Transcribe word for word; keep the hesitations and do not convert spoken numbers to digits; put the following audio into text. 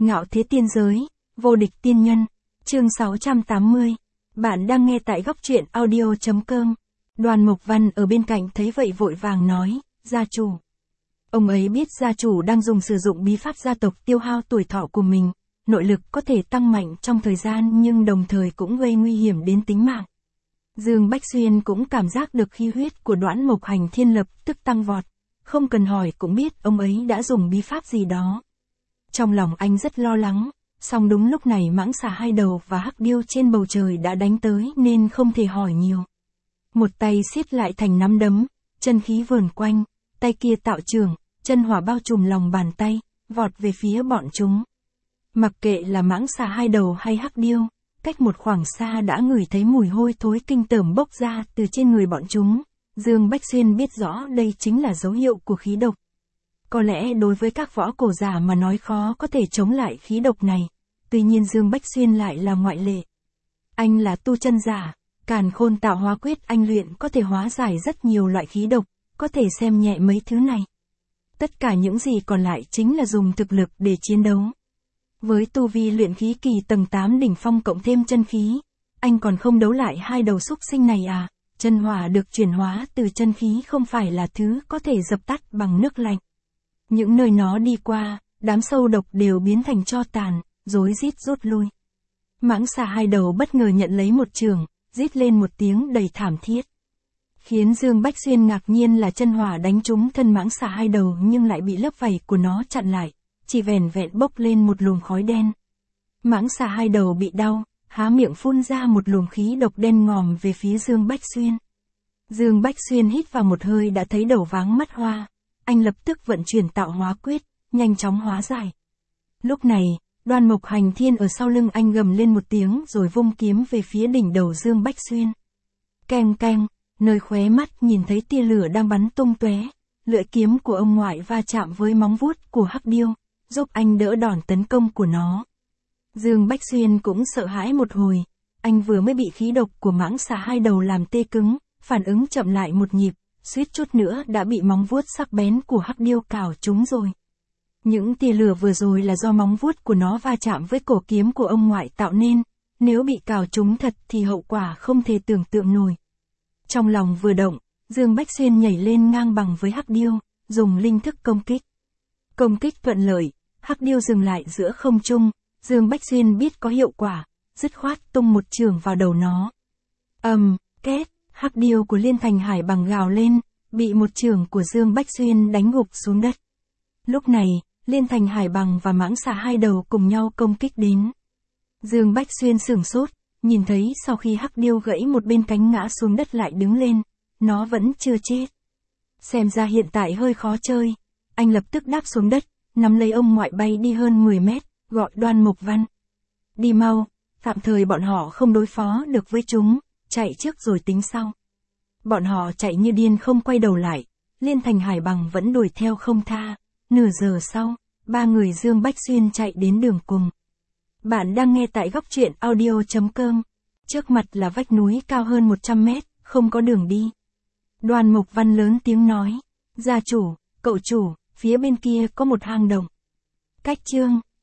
Ngạo thế tiên giới, vô địch tiên nhân, chương sáu trăm tám mươi. Bạn đang nghe tại góc truyện audio.com. Đoàn Mộc Văn ở bên cạnh thấy vậy vội vàng nói, gia chủ. Ông ấy biết gia chủ đang dùng sử dụng bí pháp gia tộc tiêu hao tuổi thọ của mình, nội lực có thể tăng mạnh trong thời gian nhưng đồng thời cũng gây nguy hiểm đến tính mạng. Dương Bách Xuyên cũng cảm giác được khí huyết của Đoản Mộc Hành Thiên lập tức tăng vọt, không cần hỏi cũng biết ông ấy đã dùng bí pháp gì đó. Trong lòng anh rất lo lắng, song đúng lúc này mãng xà hai đầu và hắc điêu trên bầu trời đã đánh tới nên không thể hỏi nhiều. Một tay siết lại thành nắm đấm, chân khí vờn quanh, tay kia tạo trường, chân hỏa bao trùm lòng bàn tay, vọt về phía bọn chúng. Mặc kệ là mãng xà hai đầu hay hắc điêu, cách một khoảng xa đã ngửi thấy mùi hôi thối kinh tởm bốc ra từ trên người bọn chúng. Dương Bách Xuyên biết rõ đây chính là dấu hiệu của khí độc. Có lẽ đối với các võ cổ giả mà nói khó có thể chống lại khí độc này, tuy nhiên Dương Bách Xuyên lại là ngoại lệ. Anh là tu chân giả, Càn Khôn Tạo Hóa Quyết anh luyện có thể hóa giải rất nhiều loại khí độc, có thể xem nhẹ mấy thứ này. Tất cả những gì còn lại chính là dùng thực lực để chiến đấu. Với tu vi luyện khí kỳ tầng tám đỉnh phong cộng thêm chân khí, anh còn không đấu lại hai đầu xúc sinh này à? Chân hỏa được chuyển hóa từ chân khí không phải là thứ có thể dập tắt bằng nước lạnh. Những nơi nó đi qua, đám sâu độc đều biến thành tro tàn, rối rít rút lui. Mãng xà hai đầu bất ngờ nhận lấy một chưởng, rít lên một tiếng đầy thảm thiết. Khiến Dương Bách Xuyên ngạc nhiên là chân hỏa đánh trúng thân mãng xà hai đầu nhưng lại bị lớp vảy của nó chặn lại, chỉ vẻn vẹn bốc lên một luồng khói đen. Mãng xà hai đầu bị đau, há miệng phun ra một luồng khí độc đen ngòm về phía Dương Bách Xuyên. Dương Bách Xuyên hít vào một hơi đã thấy đầu váng mắt hoa, anh lập tức vận chuyển tạo hóa quyết, nhanh chóng hóa giải. Lúc này, Đoản Mộc Hành Thiên ở sau lưng anh gầm lên một tiếng rồi vung kiếm về phía đỉnh đầu Dương Bách Xuyên. Keng keng, nơi khóe mắt nhìn thấy tia lửa đang bắn tung tóe, lưỡi kiếm của ông ngoại va chạm với móng vuốt của hắc điêu, giúp anh đỡ đòn tấn công của nó. Dương Bách Xuyên cũng sợ hãi một hồi, anh vừa mới bị khí độc của mãng xà hai đầu làm tê cứng, phản ứng chậm lại một nhịp, suýt chút nữa đã bị móng vuốt sắc bén của hắc điêu cào trúng rồi. Những tia lửa vừa rồi là do móng vuốt của nó va chạm với cổ kiếm của ông ngoại tạo nên, nếu bị cào trúng thật thì hậu quả không thể tưởng tượng nổi. Trong lòng vừa động, Dương Bách Xuyên nhảy lên ngang bằng với hắc điêu, dùng linh thức công kích. Công kích thuận lợi, hắc điêu dừng lại giữa không trung, Dương Bách Xuyên biết có hiệu quả, dứt khoát tung một chưởng vào đầu nó. Ầm, um, két, hắc điêu của Liên Thành Hải Bằng gào lên, bị một chưởng của Dương Bách Xuyên đánh gục xuống đất. Lúc này, Liên Thành Hải Bằng và mãng xà hai đầu cùng nhau công kích đến. Dương Bách Xuyên sửng sốt, nhìn thấy sau khi hắc điêu gãy một bên cánh ngã xuống đất lại đứng lên, nó vẫn chưa chết. Xem ra hiện tại hơi khó chơi, anh lập tức đáp xuống đất, nắm lấy ông ngoại bay đi hơn mười mét, gọi Đoan Mộc Văn. Đi mau, tạm thời bọn họ không đối phó được với chúng, chạy trước rồi tính sau. Bọn họ chạy như điên không quay đầu lại, Liên Thành Hải Bằng vẫn đuổi theo không tha. Nửa giờ sau, ba người Dương Bách Xuyên chạy đến đường cùng. Bạn đang nghe tại góc truyện audio.com. Trước mặt là vách núi cao hơn một trăm mét, không có đường đi. Đoan Mộc Văn lớn tiếng nói, gia chủ, cậu chủ, phía bên kia có một hang động. Cách chương